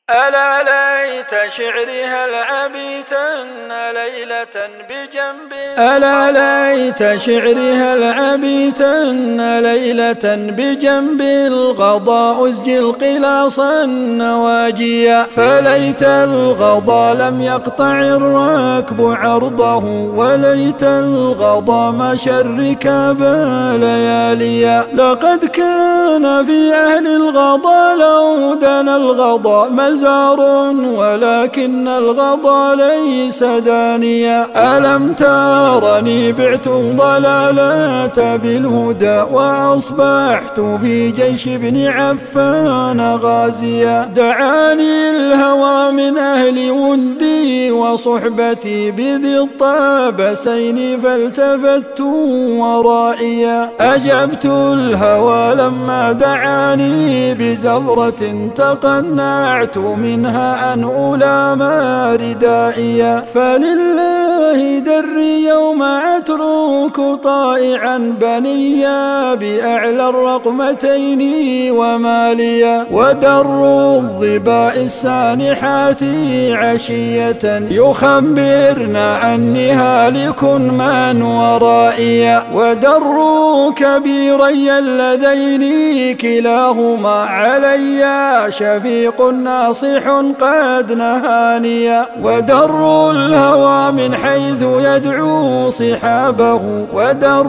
ألا ليت شعري هل أبيتن ليلة بجنب ألا ليت شعري هل أبيتن ليلة بجنب الغضا أسجل قلاصا نواجيا فليت الغضا لم يقطع الركب عرضه وليت الغضا مشى الركاب لياليا لقد كان في أهل الغضا لو دنا الغضا مزار ولكن الغضا ليس دانيا ألم ترني بعت الضلالة بالهدى وأصبحت في جيش ابن عفان غازيا دعاني الهوى من أهل ودي وصحبتي بذي الطابسين فالتفت ورائيا أجبت الهوى لما دعاني بزفرة تقنعت منها أن أولام ردائيا فلله دري يوم أترك طائعا بنيا بأعلى الرقمتين وماليا ودر الظباء السانحات عشية يخبرنا أني هالك من ورائيا ودر كبيري اللذين كلاهما علي شفيق ناصح قد نهانيا ودر الهوى من حيث يدعو صحابه ودر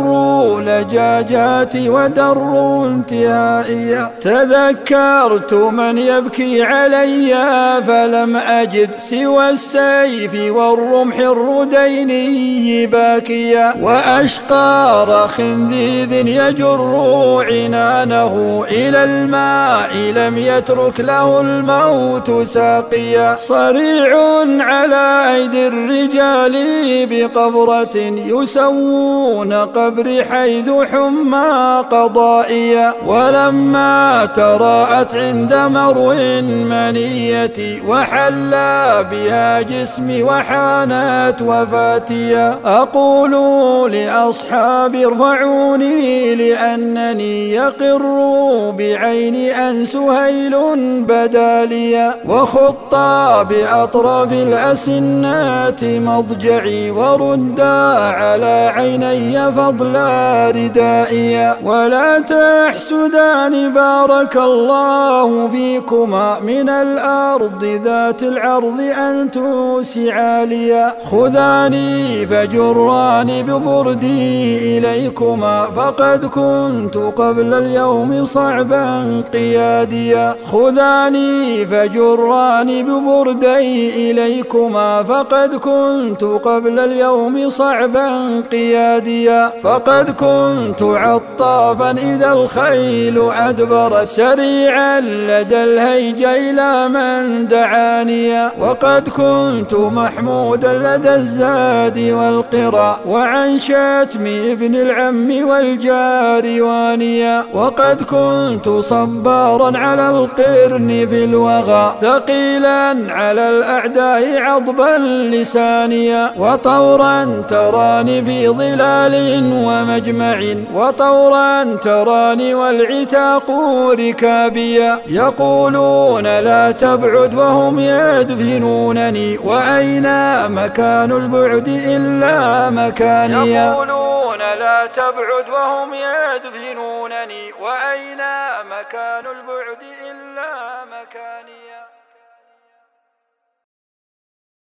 لجاجات ودر انتهائيا تذكرت من يبكي علي فلم أجد سوى السيف والرمح الرديني باكيا وأشقار خنذيذ يجر عنانه إلى الماء لم يترك له الموت ساقيا صريع على أيدي الرجال بقبرة يسوون قبر حيث حمى قضائيا ولما تراءت عند مرو منيتي وحلى بها جسمي وحانت وفاتيا أقول لأصحابي ارفعوني لأنني يقر بعيني أن سهيل بداليا وخطى بأطراف الأسنات مضجعي وردا على عيني فضل ردائيا ولا تحسدان بارك الله فيكما من الأرض ذات العرض أن توسعا ليا خذاني فجراني ببردي إليكما فقد كنت قبل اليوم صعبا قياديا خذاني فجراني ببردي إليكما فقد كنت قبل اليوم صعبا قياديا فقد كنت عطافا إذا الخيل أدبر سريعا لدى الهيج إلى من دعانيا وقد كنت محمودا لدى الزاد والقرى وعن شتم ابن العم والجار وانيا وقد كنت صبارا على القرن في الوغى ثقيلا على الأعداء عضبا لسانيا وطورا تراني في ظلال ومجمع وطورا تراني والعتاق ركابيا يقولون لا تبعد وهم يدفنونني وأين مكان البعد إلا مكانيا يقولون لا تبعد وهم يدفنونني وأين مكان البعد إلا مكانيا